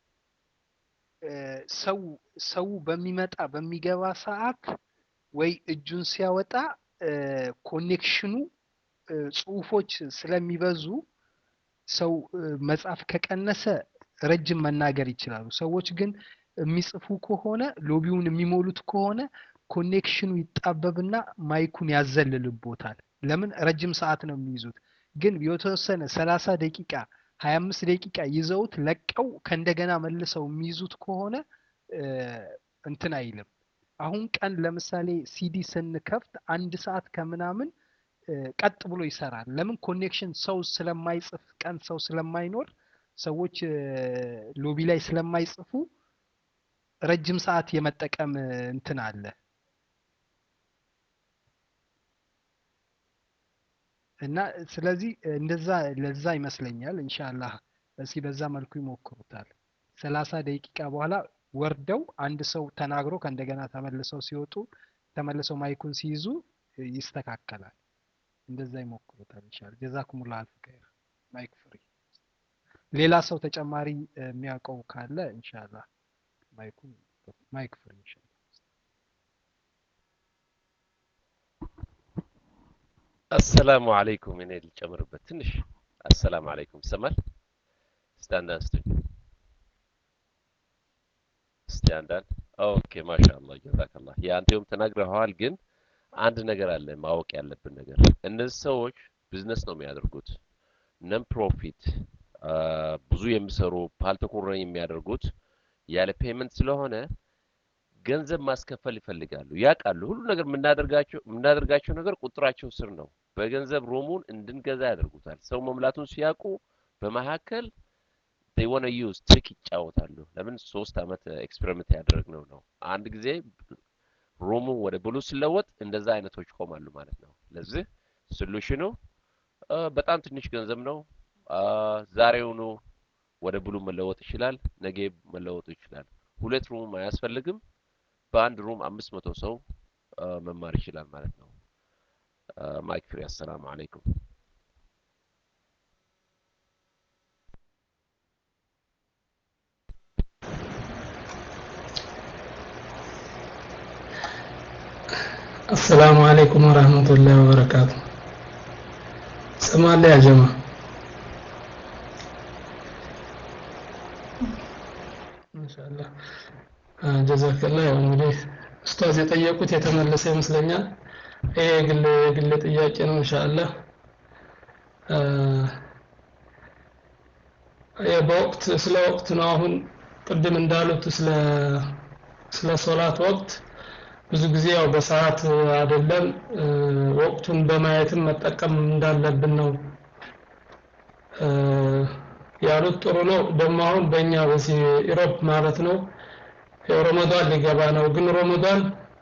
ሰው ሰው በሚመጣ በሚገባ ሰዓት ወይ እጁን ሲያወጣ ኮኔክሽኑ ጽሁፎች ስለሚበዙ ሰው መጻፍ ከቀነሰ ረጅም መናገር ይችላሉ ሰዎች ግን የሚጽፉ ከሆነ ሎቢውን የሚሞሉት ከሆነ ኮኔክሽኑ ይጣበብና ማይኩን ያዘልልቦታል ለምን ረጅም ሰዓት ነው የሚይዙት ግን የተወሰነ ሰላሳ ደቂቃ ሀያ አምስት ደቂቃ ይዘውት ለቀው ከእንደገና መልሰው የሚይዙት ከሆነ እንትን አይልም አሁን ቀን ለምሳሌ ሲዲ ስንከፍት አንድ ሰዓት ከምናምን ቀጥ ብሎ ይሰራል ለምን ኮኔክሽን ሰው ስለማይጽፍ ቀን ሰው ስለማይኖር ሰዎች ሎቢ ላይ ስለማይጽፉ ረጅም ሰዓት የመጠቀም እንትን አለ እና ስለዚህ እንደዛ ለዛ ይመስለኛል ኢንሻአላህ እስኪ በዛ መልኩ ይሞክሩታል ሰላሳ ደቂቃ በኋላ ወርደው አንድ ሰው ተናግሮ ከእንደገና ተመልሰው ሲወጡ ተመልሰው ማይኩን ሲይዙ ይስተካከላል እንደዛ ይሞክሩታል ኢንሻአላህ ጀዛኩሙላህ አልፍ ኸይር ማይክ ፍሪ ሌላ ሰው ተጨማሪ የሚያውቀው ካለ ኢንሻአላህ ማይኩን ማይክ ፍሪ ኢንሻአላህ السلام عليكم እኔ ልጨምርበት ትንሽ السلام عليكم ሰማል ስታንዳርድ ስታንዳርድ ኦኬ ማሻአላህ ጀዛከላህ ያንተም ተናግረዋል ግን አንድ ነገር አለ ማወቅ ያለብን ነገር እነዚህ ሰዎች ቢዝነስ ነው የሚያደርጉት ነን ፕሮፊት ብዙ የሚሰሩ ፓልተኮር የሚያደርጉት ያለ ፔመንት ስለሆነ ገንዘብ ማስከፈል ይፈልጋሉ ያቃሉ ሁሉ ነገር ምናደርጋቸው ምናደርጋቸው ነገር ቁጥራቸው ስር ነው በገንዘብ ሮሙን እንድንገዛ ያደርጉታል ሰው መምላቱን ሲያቁ በመሐከል they want to use trick ይጫወታሉ ለምን ሶስት አመት ኤክስፔሪመንት ያደረግነው ነው አንድ ጊዜ ሮሙ ወደ ብሉ ሲለወጥ እንደዛ አይነቶች ቆማሉ ማለት ነው ለዚህ ሶሉሽኑ በጣም ትንሽ ገንዘብ ነው ዛሬውኑ ወደ ብሉ መለወጥ ይችላል ነገ መለወጥ ይችላል ሁለት ሩም አያስፈልግም በአንድ ሩም አምስት መቶ ሰው መማር ይችላል ማለት ነው ማይክ ፍሪ አሰላሙ አለይኩም السلام عليكم ورحمة الله وبركاته سمع الله يا جماعة ما شاء الله ጀዛከላህ እንግዲህ ኡስታዝ የጠየቁት የተመለሰ ይመስለኛል ይሄ ግል ግል ጥያቄ ነው ኢንሻአላህ። በወቅት ስለ ወቅት ነው አሁን ቅድም እንዳሉት ስለ ስለ ሶላት ወቅት ብዙ ጊዜ ያው በሰዓት አይደለም ወቅቱን በማየትም መጠቀም እንዳለብን ነው ያሉት። ጥሩ ነው። ደግሞ አሁን በእኛ በዚህ ኢሮፕ ማለት ነው ረመዳን ሊገባ ነው። ግን ረመዳን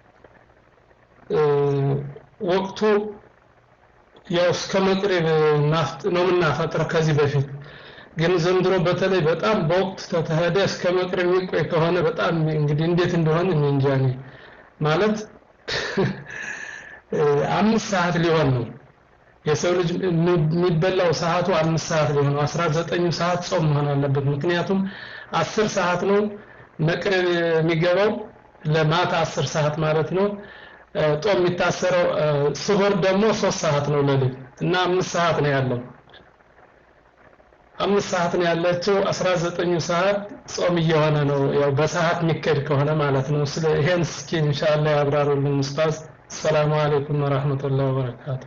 ወቅቱ ያው እስከ መቅሪብ ናፍጥ ነው የምናፈጥረው ከዚህ በፊት ግን ዘንድሮ በተለይ በጣም በወቅት ተተሄደ እስከ መቅሪብ ይቆይ ከሆነ በጣም እንግዲህ እንዴት እንደሆነ እኔ እንጃ ነኝ ማለት አምስት ሰዓት ሊሆን ነው የሰው ልጅ የሚበላው ሰዓቱ አምስት ሰዓት ሊሆን ነው አስራ ዘጠኝ ሰዓት ጾም መሆን አለበት ምክንያቱም አስር ሰዓት ነው መቅሪብ የሚገባው ለማታ አስር ሰዓት ማለት ነው ጾም የሚታሰረው ስሁር ደግሞ ሶስት ሰዓት ነው ለሊት እና አምስት ሰዓት ነው ያለው አምስት ሰዓት ነው ያለችው አስራ ዘጠኝ ሰዓት ጾም እየሆነ ነው ያው በሰዓት የሚከድ ከሆነ ማለት ነው ስለ ይሄን እስኪ ኢንሻአላህ ያብራሩልን ኡስታዝ ሰላም አለይኩም ወራህመቱላሂ ወበረካቱ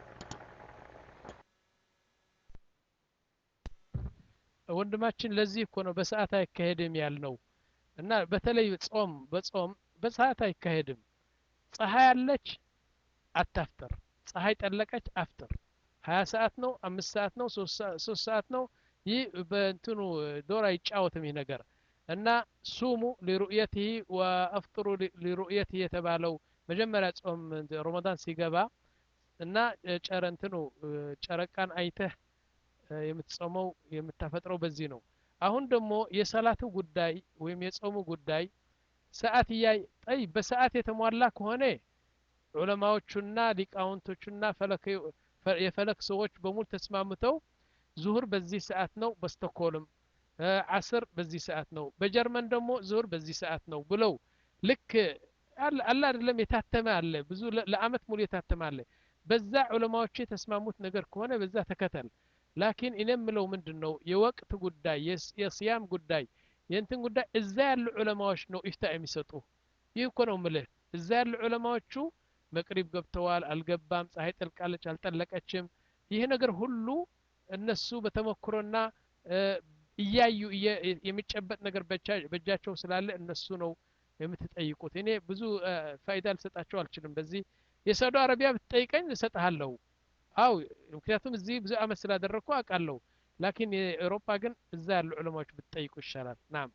ወንድማችን ለዚህ እኮ ነው በሰዓት አይካሄድም ያልነው እና በተለይ ጾም በጾም በሰዓት አይካሄድም ፀሐይ አለች አታፍጥር ፀሐይ ጠለቀች አፍጥር ሀያ ሰዓት ነው አምስት ሰዓት ነው ሶስት ሰዓት ነው ይህ በእንትኑ ዶር አይጫወትም ይህ ነገር እና ሱሙ ለሩእየቲሂ ወአፍጥሩ ለሩእየቲሂ የተባለው መጀመሪያ ጾም ረመዳን ሲገባ እና ጨረንትኑ ጨረቃን አይተህ የምትጾመው የምታፈጥረው በዚህ ነው አሁን ደግሞ የሰላቱ ጉዳይ ወይም የጾሙ ጉዳይ ሰዓት ያይ ጠይ በሰዓት የተሟላ ከሆነ ዑለማዎቹና ሊቃውንቶቹና ፈለክ የፈለክ ሰዎች በሙሉ ተስማምተው ዙሁር በዚህ ሰዓት ነው በስቶኮልም ዓስር በዚህ ሰዓት ነው በጀርመን ደግሞ ዙሁር በዚህ ሰዓት ነው ብለው ልክ አላ አይደለም የታተመ አለ ብዙ ለአመት ሙሉ የታተመ አለ በዛ ዑለማዎች የተስማሙት ነገር ከሆነ በዛ ተከተል ላኪን እኔም ምለው ምንድነው የወቅት ጉዳይ የሲያም ጉዳይ የእንትን ጉዳይ እዛ ያሉ ዑለማዎች ነው ኢፍታ የሚሰጡ ይህ እኮ ነው ምልህ እዛ ያሉ ዑለማዎቹ መቅሪብ ገብተዋል አልገባም ፀሐይ ጠልቃለች አልጠለቀችም ይሄ ነገር ሁሉ እነሱ በተመክሮና እያዩ የሚጨበጥ ነገር በእጃቸው ስላለ እነሱ ነው የምትጠይቁት እኔ ብዙ ፋይዳ ልሰጣቸው አልችልም በዚህ የሳውዲ አረቢያ ብትጠይቀኝ ልሰጥሃለሁ አው ምክንያቱም እዚህ ብዙ አመት ስላደረኩ አውቃለሁ ላኪን የአውሮፓ ግን እዛ ያሉ ዑለማዎች ብትጠይቁ ይሻላል ናም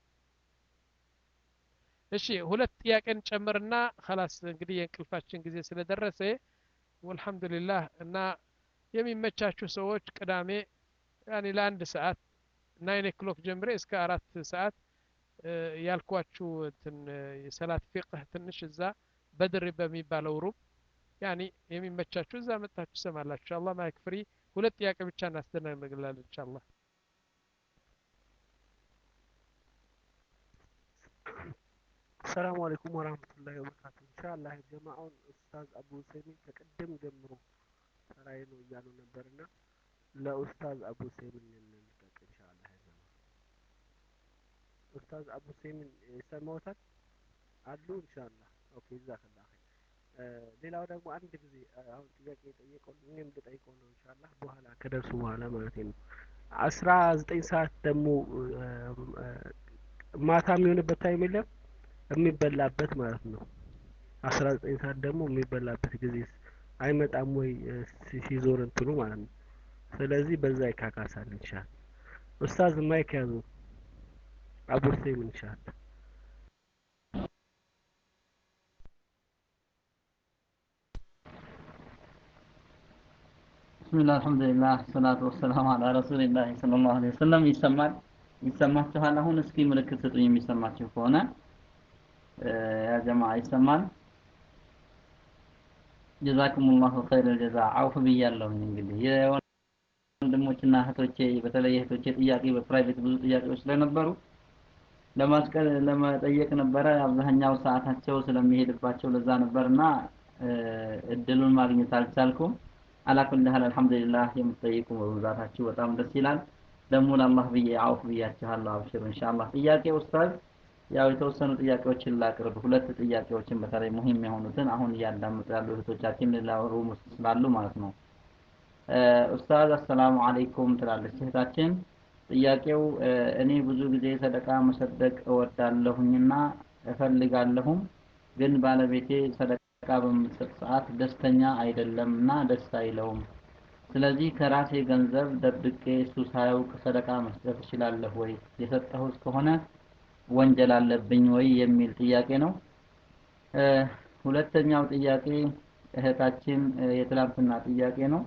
እሺ ሁለት ጥያቄን ጨምርና خلاص እንግዲህ የእንቅልፋችን ጊዜ ስለደረሰ ወልሐምዱሊላህ እና የሚመቻችሁ ሰዎች ቅዳሜ ያኒ ለአንድ ሰዓት ናይን ኦክሎክ ጀምሬ እስከ አራት ሰዓት ያልኳችሁ እንትን የሰላት ፍቅህ ትንሽ እዛ በድር በሚባለው ሩብ ያኒ የሚመቻችሁ እዛ መጣችሁ ሰማላችሁ ኢንሻአላህ ማይክ ፍሪ ሁለት ጥያቄ ብቻ እናስተናግዳለን ኢንሻአላህ السلام عليكم ورحمة الله وبركاته إن شاء الله جماعون أستاذ أبو سيمين تقدم جمرو سراينو إيانو نبرنا لا أستاذ أبو سيمين نلقاك إن شاء الله يا جماعة أستاذ أبو سيمين يسموتك አሉ ኢንሻአላህ ኦኬ ጀዛክ አላህ ሌላው ደግሞ አንድ ጊዜ አሁን ጥያቄ ጠይቀው እኔም ልጠይቀው ነው ኢንሻአላህ በኋላ ከደርሱ በኋላ ማለት ነው አስራ ዘጠኝ ሰዓት ደግሞ ማታ የሚሆንበት ታይም የለም የሚበላበት ማለት ነው አስራ ዘጠኝ ሰዓት ደግሞ የሚበላበት ጊዜ አይመጣም ወይ ሲዞር እንትኑ ማለት ነው ስለዚህ በዛ ይካካሳል ኢንሻአላህ ኡስታዝ ማይክ ያዙ አቡ ሰይም ኢንሻአላህ بسم الله الحمد لله والصلاة والسلام على رسول الله صلى الله عليه وسلم ይሰማል ይሰማችኋል አሁን እስኪ ምልክት ስጡኝ የሚሰማችሁ ከሆነ ያ ጀማዓ ይሰማል جزاكم الله خير الجزاء عوف ብያለሁ እንግዲህ የወንድሞችና እህቶቼ በተለይ እህቶቼ ጥያቄ በፕራይቬት ብዙ ጥያቄዎች ስለነበሩ ለማስቀር ለመጠየቅ ነበረ አብዛኛው ሰዓታቸው ስለሚሄድባቸው ለዛ ነበርና እድሉን ማግኘት አልቻልኩም አላኩል ሀል አልহামዱሊላህ የምትጠይቁ በብዛታችሁ በጣም ደስ ይላል ደግሞ ለአላህ ብዬ አውፍ ብያችኋለሁ አብሽሩ ኢንሻአላህ ጥያቄ ኡስታዝ ያው የተወሰኑ ጥያቄዎችን ላቅርብ። ሁለት ጥያቄዎችን በተለይ ሙሂም የሆኑትን አሁን እያዳመጡ ያሉ እህቶቻችን ላወሩ ስላሉ ማለት ነው። ኡስታዝ አሰላሙ አለይኩም ትላለች እህታችን። ጥያቄው እኔ ብዙ ጊዜ ሰደቃ መሰደቅ እወዳለሁኝና እፈልጋለሁም፣ ግን ባለቤቴ ሰደቃ በምሰጥ ሰዓት ደስተኛ አይደለምና ደስ አይለውም። ስለዚህ ከራሴ ገንዘብ ደብቄ እሱ ሳያውቅ ሰደቃ መስጠት እችላለሁ ወይ? የሰጠሁት ከሆነ ወንጀል አለብኝ ወይ የሚል ጥያቄ ነው። ሁለተኛው ጥያቄ እህታችን የትላንትና ጥያቄ ነው።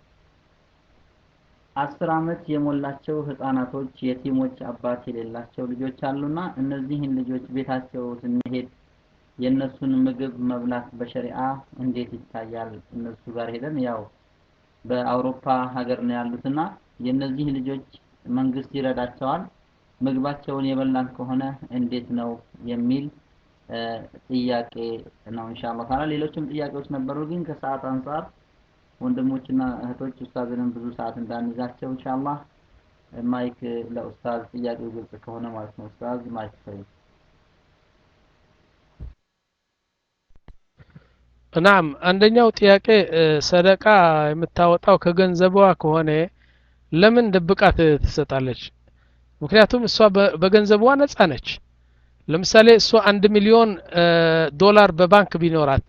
አስር አመት የሞላቸው ህፃናቶች የቲሞች አባት የሌላቸው ልጆች አሉና እነዚህን ልጆች ቤታቸው ስንሄድ የነሱን ምግብ መብላት በሸሪዓ እንዴት ይታያል? እነሱ ጋር ሄደን ያው በአውሮፓ ሀገር ነው ያሉትና የነዚህ ልጆች መንግስት ይረዳቸዋል። ምግባቸውን የበላን ከሆነ እንዴት ነው የሚል ጥያቄ ነው ኢንሻአላህ ታላ። ሌሎችም ጥያቄዎች ነበሩ፣ ግን ከሰዓት አንፃር ወንድሞችና እህቶች ኡስታዝንም ብዙ ሰዓት እንዳንይዛቸው ኢንሻአላህ ማይክ ለኡስታዝ ጥያቄው ግልጽ ከሆነ ማለት ነው። ኡስታዝ ማይክ ፍሪ። ናም አንደኛው ጥያቄ ሰደቃ የምታወጣው ከገንዘቧ ከሆነ ለምን ደብቃት ትሰጣለች? ምክንያቱም እሷ በገንዘቧ ነፃ ነች። ለምሳሌ እሷ አንድ ሚሊዮን ዶላር በባንክ ቢኖራት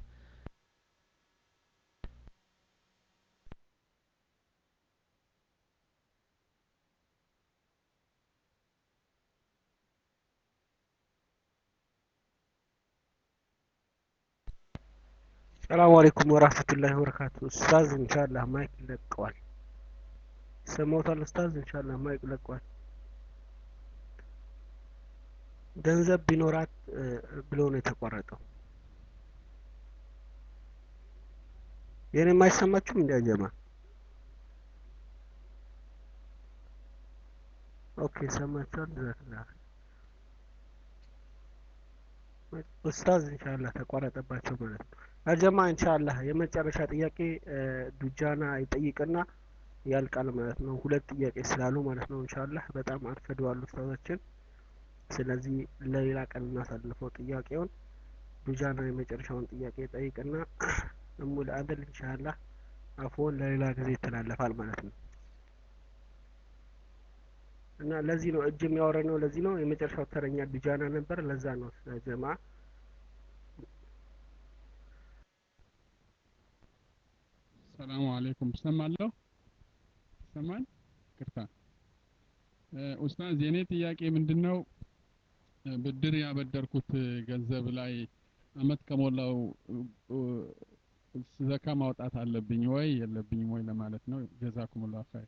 ሰላም አለይኩም ወራህመቱላሂ ወበረካቱ። ኡስታዝ ኢንሻአላህ ማይክ ይለቀዋል። ሰሞታል ኡስታዝ ኢንሻአላህ ማይክ ይለቀዋል። ገንዘብ ቢኖራት ብሎ ነው የተቆረጠው። የኔ የማይሰማችሁም እንደ ጀማ? ኦኬ ሰማችኋል። ጀዛከላህ ኡስታዝ ኢንሻአላህ ተቋረጠባቸው ማለት ነው። አጀማ ኢንሻአላህ የመጨረሻ ጥያቄ ዱጃና ይጠይቅና ያልቃል ማለት ነው። ሁለት ጥያቄ ስላሉ ማለት ነው። ኢንሻአላህ በጣም አርፈደዋል ኡስታዛችን። ስለዚህ ለሌላ ቀን እናሳልፈው ጥያቄውን። ዱጃና የመጨረሻውን ጥያቄ ጠይቅና እሙል አደል ኢንሻአላህ አፎን ለሌላ ጊዜ ይተላለፋል ማለት ነው። እና ለዚህ ነው እጅ የሚያወራነው። ለዚህ ነው የመጨረሻው ተረኛ ዱጃና ነበር። ለዛ ነው ጀማ ሰላም አለይኩም። ሰማለሁ ሰማን ቅርታ ኡስታዝ የኔ ጥያቄ ምንድነው ብድር ያበደርኩት ገንዘብ ላይ አመት ከሞላው ዘካ ማውጣት አለብኝ ወይ የለብኝም ወይ ለማለት ነው። ጀዛኩሙላህ ኸይር።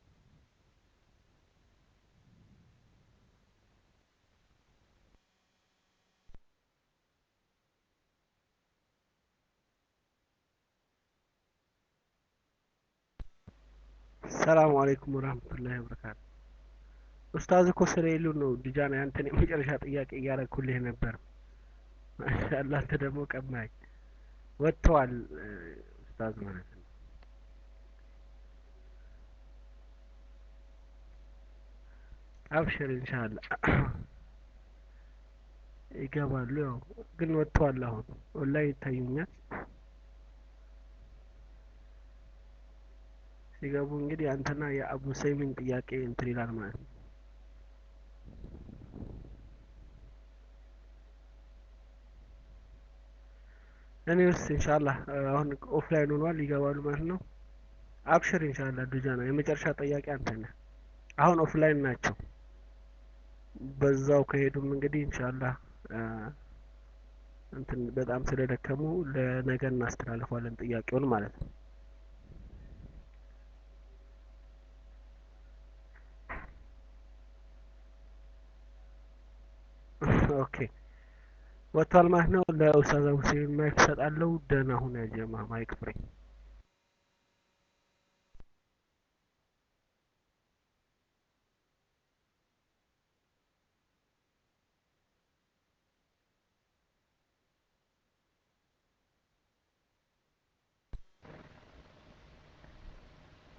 ሰላም አለይኩም ወራህመቱላሂ ወበረካቱ። ኡስታዝ እኮ ስለሌሉ ነው ዲጃና ያንተን የመጨረሻ ጥያቄ እያረኩልህ ነበር። ማሻአላህ አንተ ደግሞ ቀማኝ ወጥተዋል ኡስታዝ ማለት ነው። አብሽር ኢንሻአላህ ይገባሉ። ያው ግን ወጥተዋል። አሁን ኦንላይን ይታዩኛል። ሲገቡ እንግዲህ አንተና የአቡ ሰይምን ጥያቄ እንትን ይላል ማለት ነው። እኔስ ኢንሻአላህ አሁን ኦፍላይን ሆኗል ይገባሉ ማለት ነው። አብሽር ኢንሻአላህ ዱጃና የመጨረሻ ጥያቄ አንተ ነህ። አሁን ኦፍላይን ናቸው። በዛው ከሄዱም እንግዲህ ኢንሻአላህ እንትን በጣም ስለደከሙ ለነገ እናስተላልፈዋለን ጥያቄውን ማለት ነው። ኦኬ ወጥቷል ማለት ነው። ለኡስታዝ ሁሴን ማይክ ሰጣለሁ። ደህና ሁን ያ ጀማ ማይክ ፍሪ።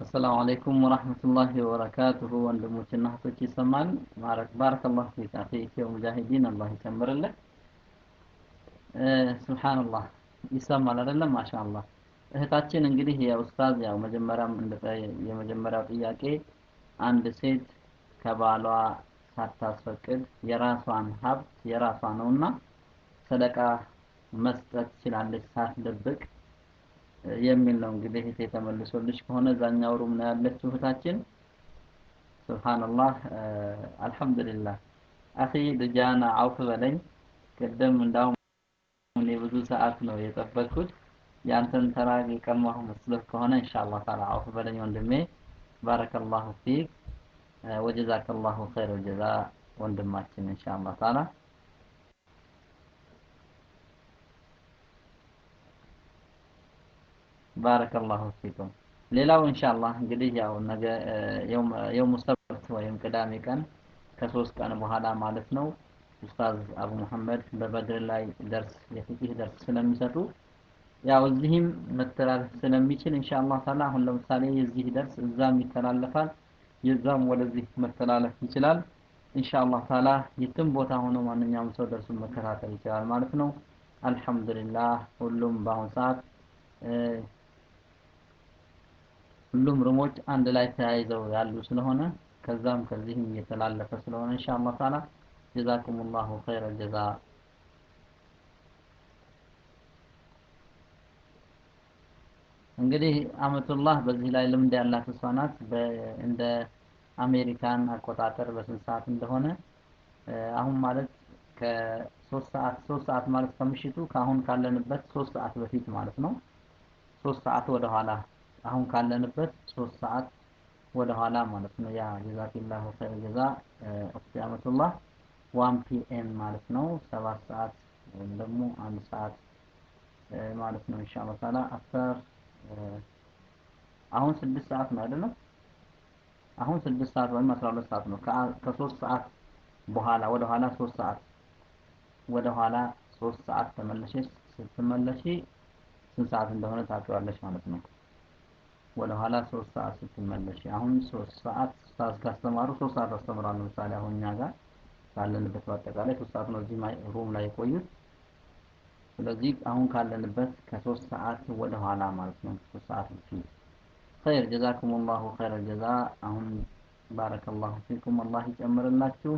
السلام عليكم ورحمة الله وبركاته ወንድሞችና እህቶች ይሰማል ባረክ ባረከላሁ ፊክ አኺ ኢትዮ ሙጃሂዲን አላህ ይጨምርልህ ሱብሃንአላህ ይሰማል አይደለም ማሻአላህ እህታችን እንግዲህ ያው ኡስታዝ ያው መጀመሪያም እንደ የመጀመሪያው ጥያቄ አንድ ሴት ከባሏ ሳታስፈቅድ የራሷን ሀብት የራሷ ነውና ሰደቃ መስጠት ትችላለች ሳትደብቅ የሚል ነው እንግዲህ እህቴ ተመልሶልሽ ከሆነ ዛኛው ሩም ነው ያለችው እህታችን ሱብሃንአላህ አልহামዱሊላህ አኺ ልጃና አውፍ በለኝ ቀደም እንዳው እኔ ብዙ ሰዓት ነው የጠበቅኩት ያንተን ተራ የቀማሁ መስሎህ ከሆነ ኢንሻአላህ ተዓላ አውፍ በለኝ ወንድሜ ባረከላሁ ፊክ ወጀዛከላሁ ኸይር ወጀዛ ወንድማችን ኢንሻአላህ ተዓላ ባረከላሁ ፊኩም ሌላው ኢንሻአላህ እንግዲህ ያው ነገ የውም የውም ሰብት ወይም ቅዳሜ ቀን ከሶስት ቀን በኋላ ማለት ነው ኡስታዝ አቡ መሐመድ በበድር ላይ ደርስ የፍቂህ ደርስ ስለሚሰጡ ያው እዚህም መተላለፍ ስለሚችል ኢንሻአላህ ተዓላ አሁን ለምሳሌ የዚህ ደርስ እዛም ይተላለፋል የዛም ወደዚህ መተላለፍ ይችላል ኢንሻአላህ ተዓላ የትም ቦታ ሆኖ ማንኛውም ሰው ደርሱን መከታተል ይችላል ማለት ነው አልহামዱሊላህ ሁሉም በአሁን ሰዓት ሁሉም ሩሞች አንድ ላይ ተያይዘው ያሉ ስለሆነ ከዛም ከዚህም እየተላለፈ ስለሆነ ኢንሻአላህ ተዓላ ጀዛኩሙላሁ ኸይረል ጀዛ እንግዲህ አመቱላህ በዚህ ላይ ልምድ ያላት እሷ ናት እንደ አሜሪካን አቆጣጠር በስንት ሰዓት እንደሆነ አሁን ማለት ከሶስት ሰዓት ሶስት ሰዓት ማለት ከምሽቱ ካሁን ካለንበት ሶስት ሰዓት በፊት ማለት ነው ሶስት ሰዓት ወደ ኋላ አሁን ካለንበት ሶስት ሰዓት ወደ ኋላ ማለት ነው ያ ጀዛኪላሁ ኸይር ጀዛ ኡክቲ አመቱላህ ዋን ፒኤም ማለት ነው ሰባት ሰዓት ወይም ደግሞ አንድ ሰዓት ማለት ነው ኢንሻአላህ ተዓላ አፍተር አሁን ስድስት ሰዓት ነው አይደለም አሁን ስድስት ሰዓት ወይም አስራ ሁለት ሰዓት ነው ከሶስት ሰዓት በኋላ ወደ ኋላ ሶስት ሰዓት ወደ ኋላ ሶስት ሰዓት ተመለሽ ስትመለሺ ስንት ሰዓት እንደሆነ ታውቂዋለሽ ማለት ነው ወደ ኋላ ሶስት ሰዓት ስትመለሽ አሁን ሶስት ሰዓት ኡስታዝ ካስተማሩ ሶስት ሰዓት አስተምራለሁ ለምሳሌ አሁን እኛ ጋር ካለንበት በአጠቃላይ ሶስት ሰዓት ነው እዚህ ሩም ላይ የቆዩት ስለዚህ አሁን ካለንበት ከሶስት ሰዓት ወደ ኋላ ማለት ነው ሶስት ሰዓት በፊት خير جزاكم الله خير الجزاء አሁን ባረከላሁ ፊኩም አላህ ይጨምርላችሁ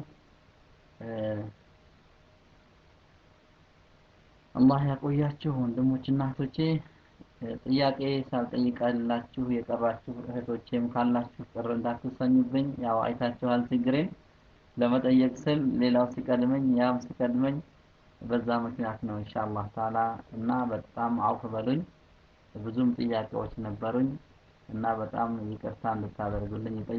አላህ ያቆያችሁ ወንድሞችና እህቶቼ ጥያቄ ሳልጠይቃላችሁ የቀራችሁ እህቶቼም ካላችሁ ቅር እንዳትሰኙብኝ ያው አይታችኋል ችግሬን ለመጠየቅ ስል ሌላው ሲቀድመኝ ያም ሲቀድመኝ በዛ ምክንያት ነው ኢንሻአላህ ተዓላ እና በጣም አውፍ በሉኝ ብዙም ጥያቄዎች ነበሩኝ እና በጣም ይቅርታ እንድታደርጉልኝ